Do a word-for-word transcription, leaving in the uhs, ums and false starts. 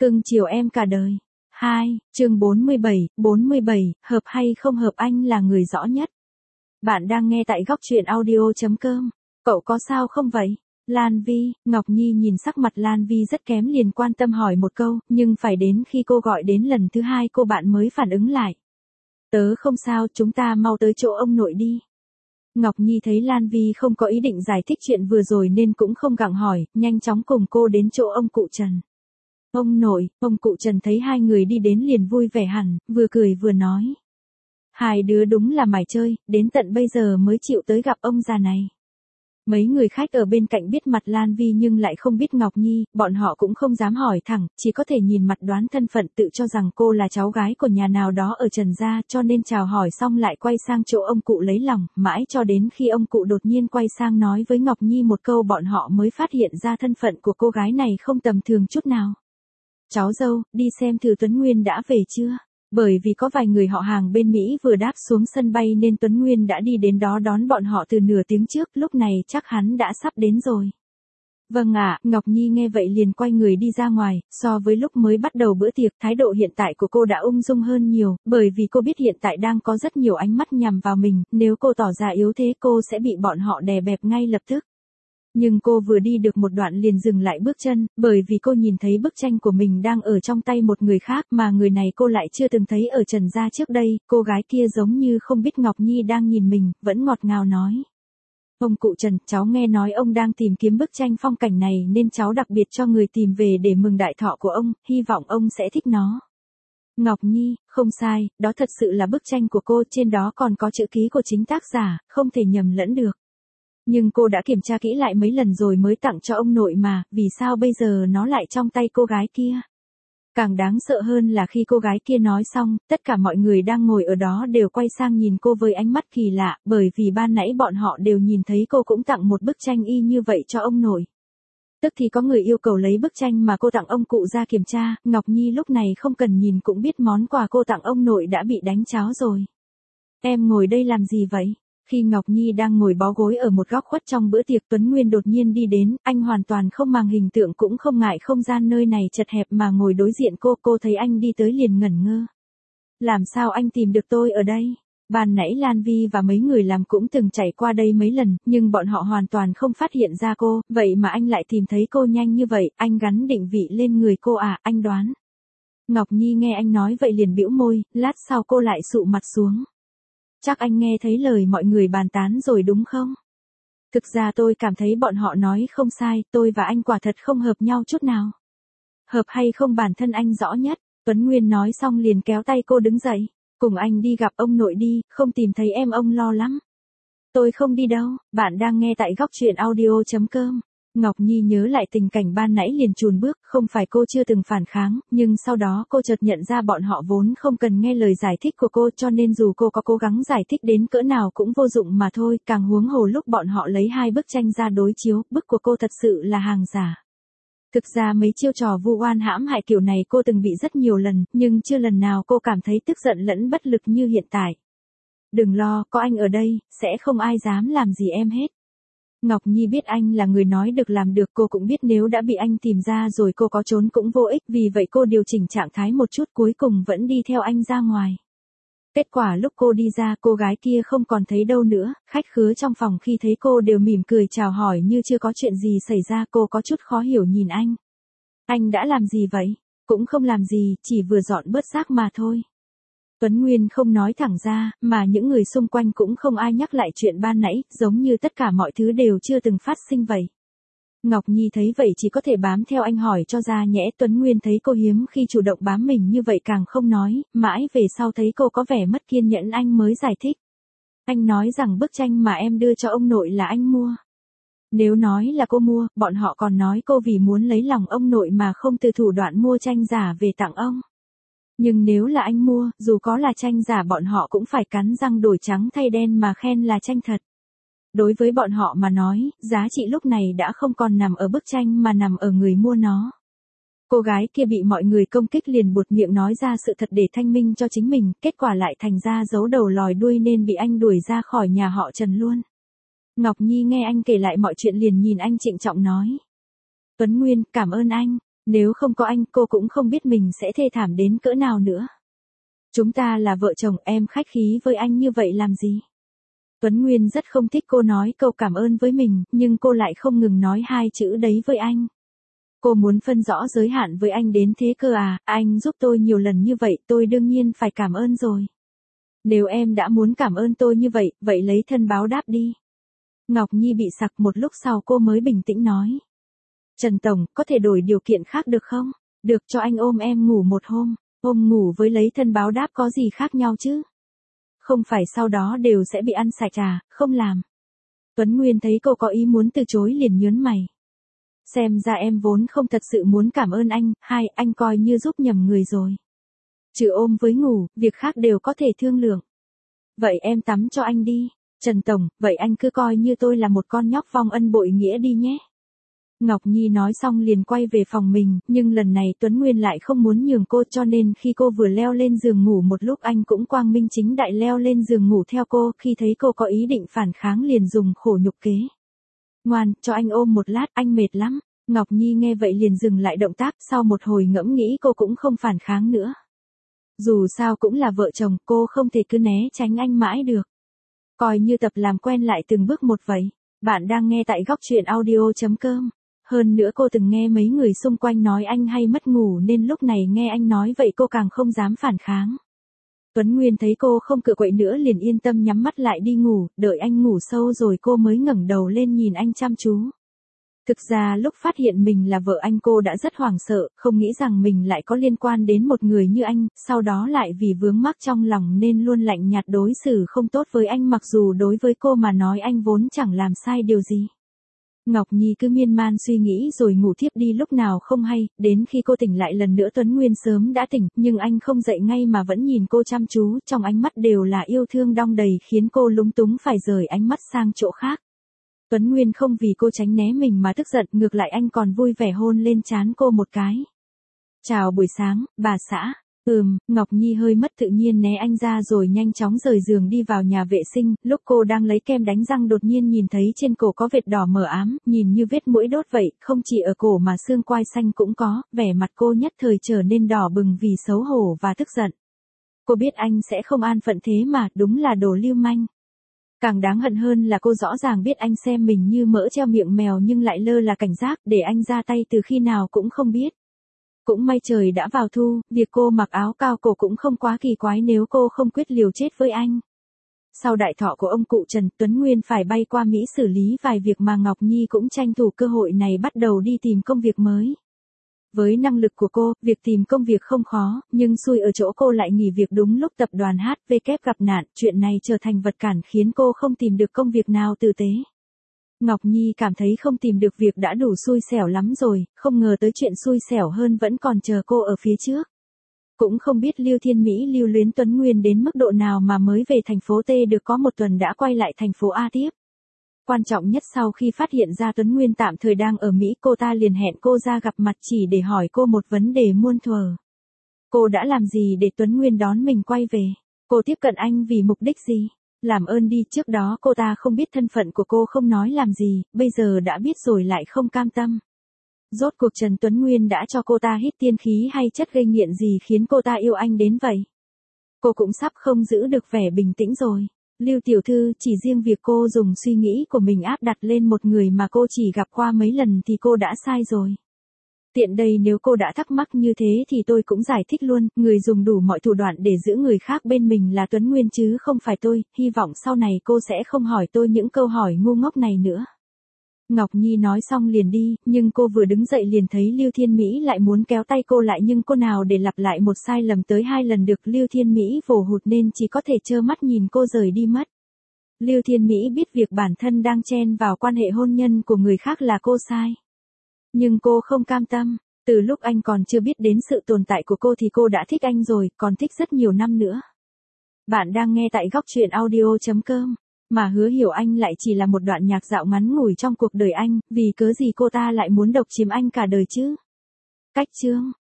Cưng chiều em cả đời. hai, chương bốn mươi bảy, bốn mươi bảy, hợp hay không hợp anh là người rõ nhất. Bạn đang nghe tại góc truyện audio chấm com. Cậu có sao không vậy? Lan Vi, Ngọc Nhi nhìn sắc mặt Lan Vi rất kém liền quan tâm hỏi một câu, nhưng phải đến khi cô gọi đến lần thứ hai cô bạn mới phản ứng lại. Tớ không sao, chúng ta mau tới chỗ ông nội đi. Ngọc Nhi thấy Lan Vi không có ý định giải thích chuyện vừa rồi nên cũng không gặng hỏi, nhanh chóng cùng cô đến chỗ ông cụ Trần. Ông nội, ông cụ Trần thấy hai người đi đến liền vui vẻ hẳn, vừa cười vừa nói. Hai đứa đúng là mải chơi, đến tận bây giờ mới chịu tới gặp ông già này. Mấy người khách ở bên cạnh biết mặt Lan Vi nhưng lại không biết Ngọc Nhi, bọn họ cũng không dám hỏi thẳng, chỉ có thể nhìn mặt đoán thân phận tự cho rằng cô là cháu gái của nhà nào đó ở Trần gia cho nên chào hỏi xong lại quay sang chỗ ông cụ lấy lòng, mãi cho đến khi ông cụ đột nhiên quay sang nói với Ngọc Nhi một câu bọn họ mới phát hiện ra thân phận của cô gái này không tầm thường chút nào. Cháu dâu, đi xem thử Tuấn Nguyên đã về chưa? Bởi vì có vài người họ hàng bên Mỹ vừa đáp xuống sân bay nên Tuấn Nguyên đã đi đến đó đón bọn họ từ nửa tiếng trước, lúc này chắc hắn đã sắp đến rồi. Vâng ạ, Ngọc Nhi nghe vậy liền quay người đi ra ngoài, so với lúc mới bắt đầu bữa tiệc, thái độ hiện tại của cô đã ung dung hơn nhiều, bởi vì cô biết hiện tại đang có rất nhiều ánh mắt nhằm vào mình, nếu cô tỏ ra yếu thế cô sẽ bị bọn họ đè bẹp ngay lập tức. Nhưng cô vừa đi được một đoạn liền dừng lại bước chân, bởi vì cô nhìn thấy bức tranh của mình đang ở trong tay một người khác mà người này cô lại chưa từng thấy ở Trần gia trước đây, cô gái kia giống như không biết Ngọc Nhi đang nhìn mình, vẫn ngọt ngào nói. Ông cụ Trần, cháu nghe nói ông đang tìm kiếm bức tranh phong cảnh này nên cháu đặc biệt cho người tìm về để mừng đại thọ của ông, hy vọng ông sẽ thích nó. Ngọc Nhi, không sai, đó thật sự là bức tranh của cô, trên đó còn có chữ ký của chính tác giả, không thể nhầm lẫn được. Nhưng cô đã kiểm tra kỹ lại mấy lần rồi mới tặng cho ông nội mà, vì sao bây giờ nó lại trong tay cô gái kia? Càng đáng sợ hơn là khi cô gái kia nói xong, tất cả mọi người đang ngồi ở đó đều quay sang nhìn cô với ánh mắt kỳ lạ, bởi vì ban nãy bọn họ đều nhìn thấy cô cũng tặng một bức tranh y như vậy cho ông nội. Tức thì có người yêu cầu lấy bức tranh mà cô tặng ông cụ ra kiểm tra, Ngọc Nhi lúc này không cần nhìn cũng biết món quà cô tặng ông nội đã bị đánh cháo rồi. Em ngồi đây làm gì vậy? Khi Ngọc Nhi đang ngồi bó gối ở một góc khuất trong bữa tiệc Tuấn Nguyên đột nhiên đi đến, anh hoàn toàn không màng hình tượng cũng không ngại không gian nơi này chật hẹp mà ngồi đối diện cô, cô thấy anh đi tới liền ngẩn ngơ. Làm sao anh tìm được tôi ở đây? Ban nãy Lan Vi và mấy người làm cũng từng chạy qua đây mấy lần, nhưng bọn họ hoàn toàn không phát hiện ra cô, vậy mà anh lại tìm thấy cô nhanh như vậy, anh gắn định vị lên người cô à, anh đoán. Ngọc Nhi nghe anh nói vậy liền bĩu môi, lát sau cô lại sụ mặt xuống. Chắc anh nghe thấy lời mọi người bàn tán rồi đúng không? Thực ra tôi cảm thấy bọn họ nói không sai, tôi và anh quả thật không hợp nhau chút nào. Hợp hay không bản thân anh rõ nhất, Tuấn Nguyên nói xong liền kéo tay cô đứng dậy, cùng anh đi gặp ông nội đi, không tìm thấy em ông lo lắm. Tôi không đi đâu, bạn đang nghe tại góc truyện audio chấm com. Ngọc Nhi nhớ lại tình cảnh ban nãy liền chùn bước, không phải cô chưa từng phản kháng, nhưng sau đó cô chợt nhận ra bọn họ vốn không cần nghe lời giải thích của cô cho nên dù cô có cố gắng giải thích đến cỡ nào cũng vô dụng mà thôi, càng huống hồ lúc bọn họ lấy hai bức tranh ra đối chiếu, bức của cô thật sự là hàng giả. Thực ra mấy chiêu trò vu oan hãm hại kiểu này cô từng bị rất nhiều lần, nhưng chưa lần nào cô cảm thấy tức giận lẫn bất lực như hiện tại. Đừng lo, có anh ở đây, sẽ không ai dám làm gì em hết. Ngọc Nhi biết anh là người nói được làm được, cô cũng biết nếu đã bị anh tìm ra rồi cô có trốn cũng vô ích, vì vậy cô điều chỉnh trạng thái một chút cuối cùng vẫn đi theo anh ra ngoài. Kết quả lúc cô đi ra cô gái kia không còn thấy đâu nữa, khách khứa trong phòng khi thấy cô đều mỉm cười chào hỏi như chưa có chuyện gì xảy ra, cô có chút khó hiểu nhìn anh. Anh đã làm gì vậy? Cũng không làm gì, chỉ vừa dọn bớt rác mà thôi. Tuấn Nguyên không nói thẳng ra, mà những người xung quanh cũng không ai nhắc lại chuyện ban nãy, giống như tất cả mọi thứ đều chưa từng phát sinh vậy. Ngọc Nhi thấy vậy chỉ có thể bám theo anh hỏi cho ra nhẽ, Tuấn Nguyên thấy cô hiếm khi chủ động bám mình như vậy càng không nói, mãi về sau thấy cô có vẻ mất kiên nhẫn anh mới giải thích. Anh nói rằng bức tranh mà em đưa cho ông nội là anh mua. Nếu nói là cô mua, bọn họ còn nói cô vì muốn lấy lòng ông nội mà không từ thủ đoạn mua tranh giả về tặng ông. Nhưng nếu là anh mua, dù có là tranh giả bọn họ cũng phải cắn răng đổi trắng thay đen mà khen là tranh thật. Đối với bọn họ mà nói, giá trị lúc này đã không còn nằm ở bức tranh mà nằm ở người mua nó. Cô gái kia bị mọi người công kích liền buột miệng nói ra sự thật để thanh minh cho chính mình, kết quả lại thành ra giấu đầu lòi đuôi nên bị anh đuổi ra khỏi nhà họ Trần luôn. Ngọc Nhi nghe anh kể lại mọi chuyện liền nhìn anh trịnh trọng nói. Tuấn Nguyên, cảm ơn anh. Nếu không có anh cô cũng không biết mình sẽ thê thảm đến cỡ nào nữa. Chúng ta là vợ chồng, em khách khí với anh như vậy làm gì? Tuấn Nguyên rất không thích cô nói câu cảm ơn với mình, nhưng cô lại không ngừng nói hai chữ đấy với anh. Cô muốn phân rõ giới hạn với anh đến thế cơ à, anh giúp tôi nhiều lần như vậy tôi đương nhiên phải cảm ơn rồi. Nếu em đã muốn cảm ơn tôi như vậy, vậy lấy thân báo đáp đi. Ngọc Nhi bị sặc, một lúc sau cô mới bình tĩnh nói. Trần Tổng, có thể đổi điều kiện khác được không? Được, cho anh ôm em ngủ một hôm. Ôm ngủ với lấy thân báo đáp có gì khác nhau chứ? Không phải sau đó đều sẽ bị ăn sạch à, không làm. Tuấn Nguyên thấy cô có ý muốn từ chối liền nhớn mày. Xem ra em vốn không thật sự muốn cảm ơn anh, hai, anh coi như giúp nhầm người rồi. Trừ ôm với ngủ, việc khác đều có thể thương lượng. Vậy em tắm cho anh đi. Trần Tổng, vậy anh cứ coi như tôi là một con nhóc vong ân bội nghĩa đi nhé. Ngọc Nhi nói xong liền quay về phòng mình, nhưng lần này Tuấn Nguyên lại không muốn nhường cô, cho nên khi cô vừa leo lên giường ngủ một lúc anh cũng quang minh chính đại leo lên giường ngủ theo cô, khi thấy cô có ý định phản kháng liền dùng khổ nhục kế. Ngoan, cho anh ôm một lát, anh mệt lắm. Ngọc Nhi nghe vậy liền dừng lại động tác, sau một hồi ngẫm nghĩ cô cũng không phản kháng nữa. Dù sao cũng là vợ chồng, cô không thể cứ né tránh anh mãi được. Coi như tập làm quen lại từng bước một vậy. Bạn đang nghe tại góc truyện audio chấm com. Hơn nữa cô từng nghe mấy người xung quanh nói anh hay mất ngủ nên lúc này nghe anh nói vậy cô càng không dám phản kháng. Tuấn Nguyên thấy cô không cựa quậy nữa liền yên tâm nhắm mắt lại đi ngủ, đợi anh ngủ sâu rồi cô mới ngẩng đầu lên nhìn anh chăm chú. Thực ra lúc phát hiện mình là vợ anh cô đã rất hoảng sợ, không nghĩ rằng mình lại có liên quan đến một người như anh, sau đó lại vì vướng mắc trong lòng nên luôn lạnh nhạt đối xử không tốt với anh, mặc dù đối với cô mà nói anh vốn chẳng làm sai điều gì. Ngọc Nhi cứ miên man suy nghĩ rồi ngủ thiếp đi lúc nào không hay, đến khi cô tỉnh lại lần nữa Tuấn Nguyên sớm đã tỉnh, nhưng anh không dậy ngay mà vẫn nhìn cô chăm chú, trong ánh mắt đều là yêu thương đong đầy khiến cô lúng túng phải rời ánh mắt sang chỗ khác. Tuấn Nguyên không vì cô tránh né mình mà tức giận, ngược lại anh còn vui vẻ hôn lên trán cô một cái. Chào buổi sáng, bà xã. Ừm, Ngọc Nhi hơi mất tự nhiên né anh ra rồi nhanh chóng rời giường đi vào nhà vệ sinh, lúc cô đang lấy kem đánh răng đột nhiên nhìn thấy trên cổ có vệt đỏ mờ ám, nhìn như vết mũi đốt vậy, không chỉ ở cổ mà xương quai xanh cũng có, vẻ mặt cô nhất thời trở nên đỏ bừng vì xấu hổ và tức giận. Cô biết anh sẽ không an phận thế mà, đúng là đồ lưu manh. Càng đáng hận hơn là cô rõ ràng biết anh xem mình như mỡ treo miệng mèo nhưng lại lơ là cảnh giác để anh ra tay từ khi nào cũng không biết. Cũng may trời đã vào thu, việc cô mặc áo cao cổ cũng không quá kỳ quái nếu cô không quyết liều chết với anh. Sau đại thọ của ông cụ Trần, Tuấn Nguyên phải bay qua Mỹ xử lý vài việc mà Ngọc Nhi cũng tranh thủ cơ hội này bắt đầu đi tìm công việc mới. Với năng lực của cô, việc tìm công việc không khó, nhưng xui ở chỗ cô lại nghỉ việc đúng lúc tập đoàn hát vê kép gặp nạn, chuyện này trở thành vật cản khiến cô không tìm được công việc nào tử tế. Ngọc Nhi cảm thấy không tìm được việc đã đủ xui xẻo lắm rồi, không ngờ tới chuyện xui xẻo hơn vẫn còn chờ cô ở phía trước. Cũng không biết Lưu Thiên Mỹ lưu luyến Tuấn Nguyên đến mức độ nào mà mới về thành phố T được có một tuần đã quay lại thành phố A tiếp. Quan trọng nhất sau khi phát hiện ra Tuấn Nguyên tạm thời đang ở Mỹ, cô ta liền hẹn cô ra gặp mặt chỉ để hỏi cô một vấn đề muôn thuở. Cô đã làm gì để Tuấn Nguyên đón mình quay về? Cô tiếp cận anh vì mục đích gì? Làm ơn đi, trước đó cô ta không biết thân phận của cô không nói làm gì, bây giờ đã biết rồi lại không cam tâm. Rốt cuộc Trần Tuấn Nguyên đã cho cô ta hít tiên khí hay chất gây nghiện gì khiến cô ta yêu anh đến vậy? Cô cũng sắp không giữ được vẻ bình tĩnh rồi. Lưu tiểu thư, chỉ riêng việc cô dùng suy nghĩ của mình áp đặt lên một người mà cô chỉ gặp qua mấy lần thì cô đã sai rồi. Tiện đây nếu cô đã thắc mắc như thế thì tôi cũng giải thích luôn, người dùng đủ mọi thủ đoạn để giữ người khác bên mình là Tuấn Nguyên chứ không phải tôi, hy vọng sau này cô sẽ không hỏi tôi những câu hỏi ngu ngốc này nữa. Ngọc Nhi nói xong liền đi, nhưng cô vừa đứng dậy liền thấy Lưu Thiên Mỹ lại muốn kéo tay cô lại nhưng cô nào để lặp lại một sai lầm tới hai lần được. Lưu Thiên Mỹ vồ hụt nên chỉ có thể trơ mắt nhìn cô rời đi mất. Lưu Thiên Mỹ biết việc bản thân đang chen vào quan hệ hôn nhân của người khác là cô sai. Nhưng cô không cam tâm, từ lúc anh còn chưa biết đến sự tồn tại của cô thì cô đã thích anh rồi, còn thích rất nhiều năm nữa. Bạn đang nghe tại góc truyện audio chấm com. Mà Hứa Hiểu Anh lại chỉ là một đoạn nhạc dạo ngắn ngủi trong cuộc đời anh, vì cớ gì cô ta lại muốn độc chiếm anh cả đời chứ? Cách chương